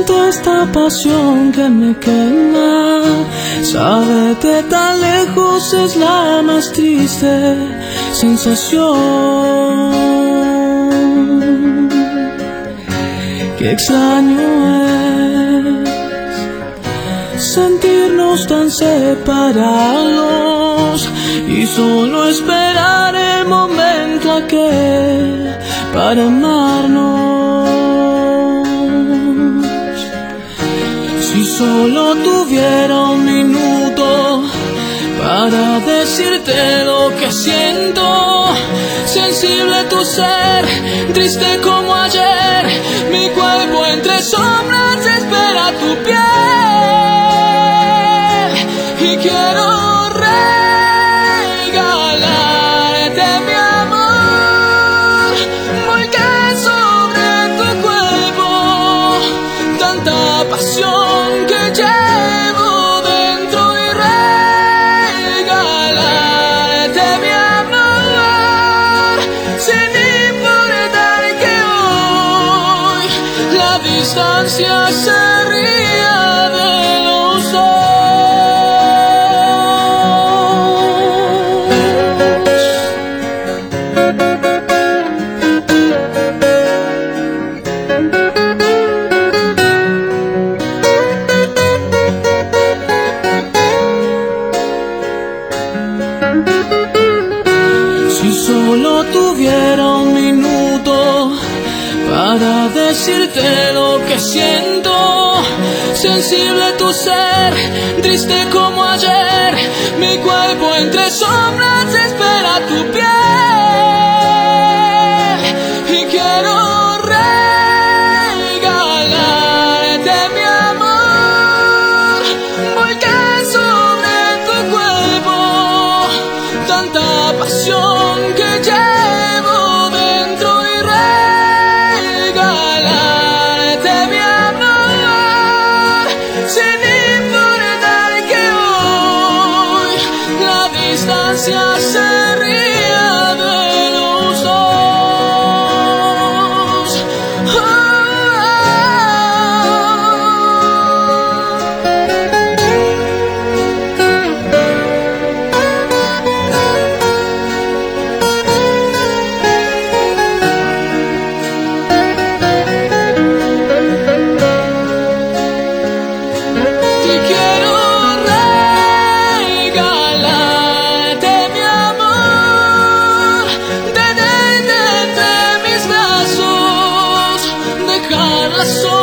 siento esta pasión que me quema. Saberte tan lejos es la más triste sensación. Qué extraño es sentirnos tan separados y solo esperar el momento aquel para amarnos. Si solo tuviera un minuto para decirte lo que siento, sensible tu ser, triste como ayer, mi cuerpo entre sombras espera tu piel y quiero regalarte mi amor, volcar sobre tu cuerpo tanta pasión que llevo dentro y regalarte mi amor, sin importar que hoy la distancia se ría de los dos. Si solo tuviera un minuto para decirte lo que siento, sensible tu ser, triste como ayer, mi cuerpo entre sombras espera tu piel y quiero regalarte mi amor, volcar sobre tu cuerpo tanta pasión que llevo dentro y regalarte mi amor, sin importar que hoy la distancia se ría de los dos. Te quiero regalarte mi amor, tenerte entre mis brazos, dejar las